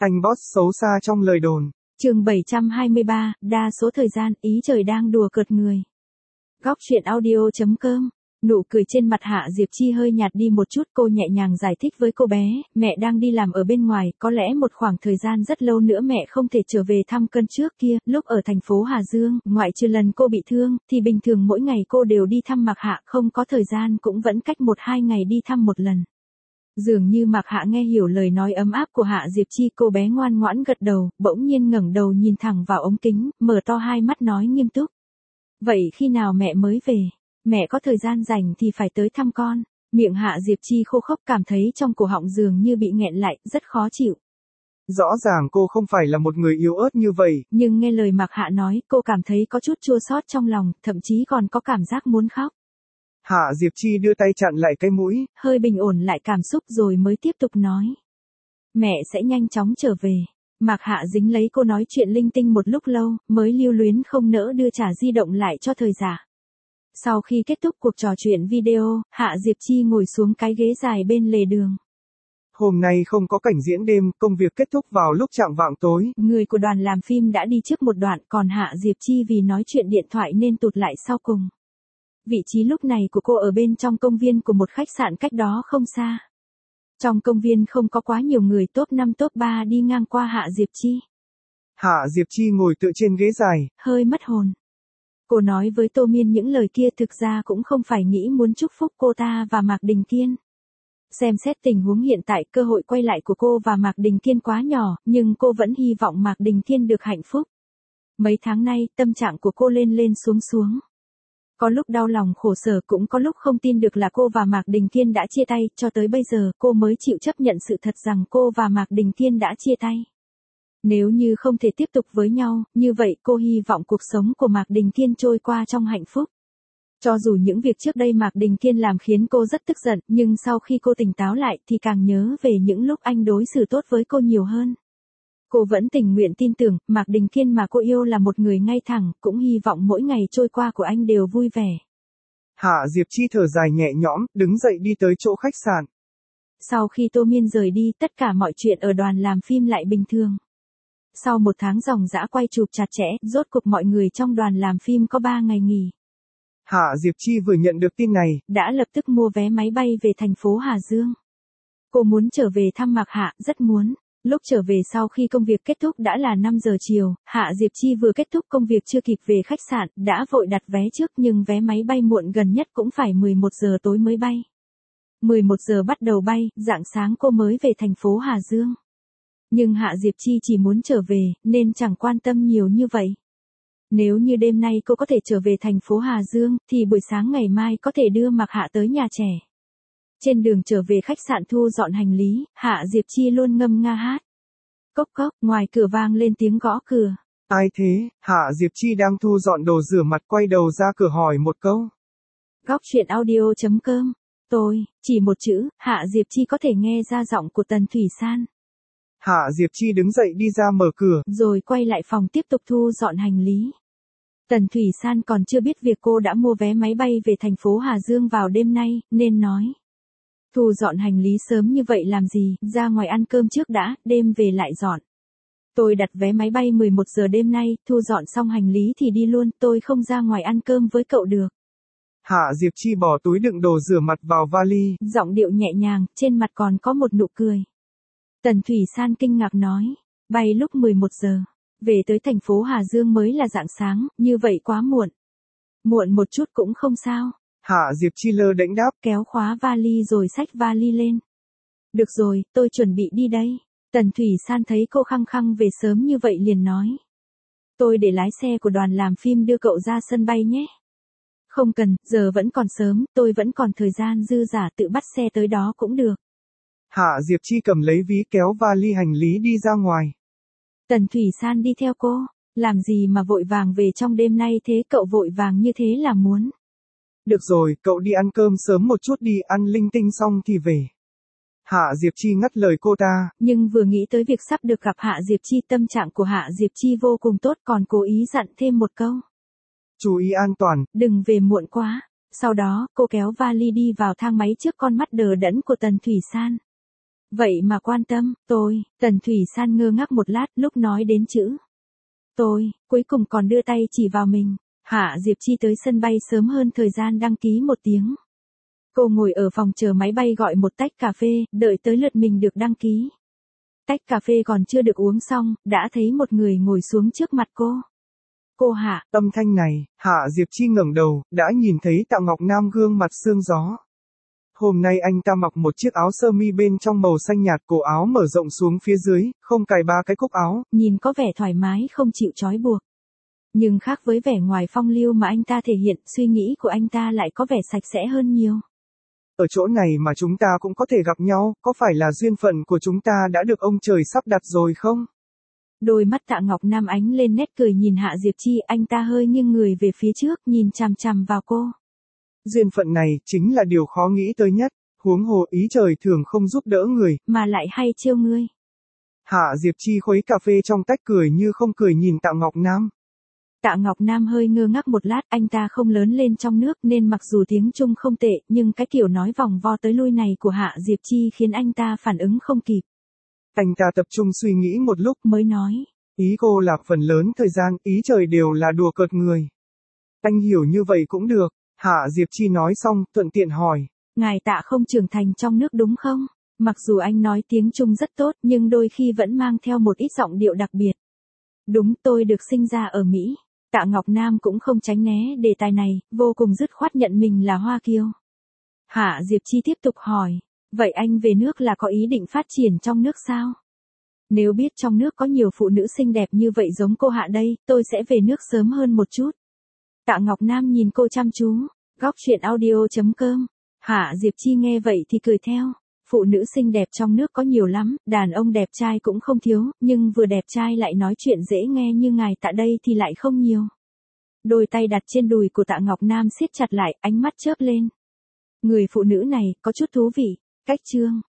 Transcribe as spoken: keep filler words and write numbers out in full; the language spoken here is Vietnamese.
Anh boss xấu xa trong lời đồn. Chương bảy trăm hai mươi ba, đa số thời gian, ý trời đang đùa cợt người. Góc truyện audio chấm com. Nụ cười trên mặt Hạ Diệp Chi hơi nhạt đi một chút, cô nhẹ nhàng giải thích với cô bé, mẹ đang đi làm ở bên ngoài, có lẽ một khoảng thời gian rất lâu nữa mẹ không thể trở về thăm Cân trước kia, lúc ở thành phố Hà Dương, ngoại trừ lần cô bị thương, thì bình thường mỗi ngày cô đều đi thăm Mạc Hạ, không có thời gian cũng vẫn cách một hai ngày đi thăm một lần. Dường như Mạc Hạ nghe hiểu lời nói ấm áp của Hạ Diệp Chi, cô bé ngoan ngoãn gật đầu, bỗng nhiên ngẩng đầu nhìn thẳng vào ống kính, mở to hai mắt nói nghiêm túc. Vậy khi nào mẹ mới về? Mẹ có thời gian rảnh thì phải tới thăm con. Miệng Hạ Diệp Chi khô khốc, cảm thấy trong cổ họng dường như bị nghẹn lại, rất khó chịu. Rõ ràng cô không phải là một người yếu ớt như vậy. Nhưng nghe lời Mạc Hạ nói, cô cảm thấy có chút chua xót trong lòng, thậm chí còn có cảm giác muốn khóc. Hạ Diệp Chi đưa tay chặn lại cái mũi, hơi bình ổn lại cảm xúc rồi mới tiếp tục nói. Mẹ sẽ nhanh chóng trở về. Mạc Hạ dính lấy cô nói chuyện linh tinh một lúc lâu, mới lưu luyến không nỡ đưa trả di động lại cho thời giả. Sau khi kết thúc cuộc trò chuyện video, Hạ Diệp Chi ngồi xuống cái ghế dài bên lề đường. Hôm nay không có cảnh diễn đêm, công việc kết thúc vào lúc chạng vạng tối. Người của đoàn làm phim đã đi trước một đoạn, còn Hạ Diệp Chi vì nói chuyện điện thoại nên tụt lại sau cùng. Vị trí lúc này của cô ở bên trong công viên của một khách sạn cách đó không xa. Trong công viên không có quá nhiều người, top năm top ba đi ngang qua Hạ Diệp Chi. Hạ Diệp Chi ngồi tựa trên ghế dài, hơi mất hồn. Cô nói với Tô Miên những lời kia thực ra cũng không phải nghĩ muốn chúc phúc cô ta và Mạc Đình Kiên. Xem xét tình huống hiện tại, cơ hội quay lại của cô và Mạc Đình Kiên quá nhỏ, nhưng cô vẫn hy vọng Mạc Đình Kiên được hạnh phúc. Mấy tháng nay, tâm trạng của cô lên lên xuống xuống. Có lúc đau lòng khổ sở, cũng có lúc không tin được là cô và Mạc Đình Kiên đã chia tay, cho tới bây giờ cô mới chịu chấp nhận sự thật rằng cô và Mạc Đình Kiên đã chia tay. Nếu như không thể tiếp tục với nhau, như vậy cô hy vọng cuộc sống của Mạc Đình Kiên trôi qua trong hạnh phúc. Cho dù những việc trước đây Mạc Đình Kiên làm khiến cô rất tức giận, nhưng sau khi cô tỉnh táo lại thì càng nhớ về những lúc anh đối xử tốt với cô nhiều hơn. Cô vẫn tình nguyện tin tưởng, Mạc Đình Kiên mà cô yêu là một người ngay thẳng, cũng hy vọng mỗi ngày trôi qua của anh đều vui vẻ. Hạ Diệp Chi thở dài nhẹ nhõm, đứng dậy đi tới chỗ khách sạn. Sau khi Tô Miên rời đi, tất cả mọi chuyện ở đoàn làm phim lại bình thường. Sau một tháng ròng rã quay chụp chặt chẽ, rốt cuộc mọi người trong đoàn làm phim có ba ngày nghỉ. Hạ Diệp Chi vừa nhận được tin này, đã lập tức mua vé máy bay về thành phố Hà Dương. Cô muốn trở về thăm Mạc Hạ, rất muốn. Lúc trở về sau khi công việc kết thúc đã là năm giờ chiều, Hạ Diệp Chi vừa kết thúc công việc chưa kịp về khách sạn, đã vội đặt vé trước, nhưng vé máy bay muộn gần nhất cũng phải mười một giờ tối mới bay. mười một giờ bắt đầu bay, rạng sáng cô mới về thành phố Hà Dương. Nhưng Hạ Diệp Chi chỉ muốn trở về, nên chẳng quan tâm nhiều như vậy. Nếu như đêm nay cô có thể trở về thành phố Hà Dương, thì buổi sáng ngày mai có thể đưa Mạc Hạ tới nhà trẻ. Trên đường trở về khách sạn thu dọn hành lý, Hạ Diệp Chi luôn ngâm nga hát. Cốc cốc, ngoài cửa vang lên tiếng gõ cửa. Ai thế? Hạ Diệp Chi đang thu dọn đồ rửa mặt, quay đầu ra cửa hỏi một câu. Góc truyện audio chấm com. Tôi, chỉ một chữ, Hạ Diệp Chi có thể nghe ra giọng của Tần Thủy San. Hạ Diệp Chi đứng dậy đi ra mở cửa, rồi quay lại phòng tiếp tục thu dọn hành lý. Tần Thủy San còn chưa biết việc cô đã mua vé máy bay về thành phố Hà Dương vào đêm nay, nên nói. Thu dọn hành lý sớm như vậy làm gì, ra ngoài ăn cơm trước đã, đêm về lại dọn. Tôi đặt vé máy bay mười một giờ đêm nay, thu dọn xong hành lý thì đi luôn, tôi không ra ngoài ăn cơm với cậu được. Hạ Diệp Chi bỏ túi đựng đồ rửa mặt vào vali, giọng điệu nhẹ nhàng, trên mặt còn có một nụ cười. Tần Thủy San kinh ngạc nói, bay lúc mười một giờ, về tới thành phố Hà Dương mới là rạng sáng, như vậy quá muộn. Muộn một chút cũng không sao. Hạ Diệp Chi lơ đễnh đáp, kéo khóa vali rồi xách vali lên. Được rồi, tôi chuẩn bị đi đây. Tần Thủy San thấy cô khăng khăng về sớm như vậy liền nói. Tôi để lái xe của đoàn làm phim đưa cậu ra sân bay nhé. Không cần, giờ vẫn còn sớm, tôi vẫn còn thời gian dư dả, tự bắt xe tới đó cũng được. Hạ Diệp Chi cầm lấy ví kéo vali hành lý đi ra ngoài. Tần Thủy San đi theo cô, làm gì mà vội vàng về trong đêm nay thế, cậu vội vàng như thế là muốn. Được rồi, cậu đi ăn cơm sớm một chút đi, ăn linh tinh xong thì về. Hạ Diệp Chi ngắt lời cô ta. Nhưng vừa nghĩ tới việc sắp được gặp Hạ Diệp Chi, tâm trạng của Hạ Diệp Chi vô cùng tốt, còn cố ý dặn thêm một câu. Chú ý an toàn. Đừng về muộn quá. Sau đó, cô kéo vali đi vào thang máy trước con mắt đờ đẫn của Tần Thủy San. Vậy mà quan tâm, tôi, Tần Thủy San ngơ ngác một lát lúc nói đến chữ. Tôi, cuối cùng còn đưa tay chỉ vào mình. Hạ Diệp Chi tới sân bay sớm hơn thời gian đăng ký một tiếng. Cô ngồi ở phòng chờ máy bay gọi một tách cà phê, đợi tới lượt mình được đăng ký. Tách cà phê còn chưa được uống xong, đã thấy một người ngồi xuống trước mặt cô. Cô Hạ. Âm thanh này, Hạ Diệp Chi ngẩng đầu, đã nhìn thấy Tạ Ngọc Nam gương mặt sương gió. Hôm nay anh ta mặc một chiếc áo sơ mi bên trong màu xanh nhạt, cổ áo mở rộng xuống phía dưới, không cài ba cái cúc áo. Nhìn có vẻ thoải mái không chịu trói buộc. Nhưng khác với vẻ ngoài phong lưu mà anh ta thể hiện, suy nghĩ của anh ta lại có vẻ sạch sẽ hơn nhiều. Ở chỗ này mà chúng ta cũng có thể gặp nhau, có phải là duyên phận của chúng ta đã được ông trời sắp đặt rồi không? Đôi mắt Tạ Ngọc Nam ánh lên nét cười nhìn Hạ Diệp Chi, anh ta hơi nghiêng người về phía trước, nhìn chằm chằm vào cô. Duyên phận này chính là điều khó nghĩ tới nhất, huống hồ ý trời thường không giúp đỡ người, mà lại hay trêu ngươi. Hạ Diệp Chi khuấy cà phê trong tách cười như không cười nhìn Tạ Ngọc Nam. Tạ Ngọc Nam hơi ngơ ngác một lát, anh ta không lớn lên trong nước nên mặc dù tiếng Trung không tệ, nhưng cái kiểu nói vòng vo tới lui này của Hạ Diệp Chi khiến anh ta phản ứng không kịp. Anh ta tập trung suy nghĩ một lúc mới nói. Ý cô là phần lớn thời gian, ý trời đều là đùa cợt người. Anh hiểu như vậy cũng được, Hạ Diệp Chi nói xong, thuận tiện hỏi. Ngài Tạ không trưởng thành trong nước đúng không? Mặc dù anh nói tiếng Trung rất tốt nhưng đôi khi vẫn mang theo một ít giọng điệu đặc biệt. Đúng, tôi được sinh ra ở Mỹ. Tạ Ngọc Nam cũng không tránh né đề tài này, vô cùng dứt khoát nhận mình là Hoa Kiều. Hạ Diệp Chi tiếp tục hỏi, vậy anh về nước là có ý định phát triển trong nước sao? Nếu biết trong nước có nhiều phụ nữ xinh đẹp như vậy giống cô Hạ đây, tôi sẽ về nước sớm hơn một chút. Tạ Ngọc Nam nhìn cô chăm chú, góc chuyện audio chấm com. Hạ Diệp Chi nghe vậy thì cười theo. Phụ nữ xinh đẹp trong nước có nhiều lắm, đàn ông đẹp trai cũng không thiếu, nhưng vừa đẹp trai lại nói chuyện dễ nghe như ngài Tạ đây thì lại không nhiều. Đôi tay đặt trên đùi của Tạ Ngọc Nam siết chặt lại, ánh mắt chớp lên. Người phụ nữ này có chút thú vị. Cách chương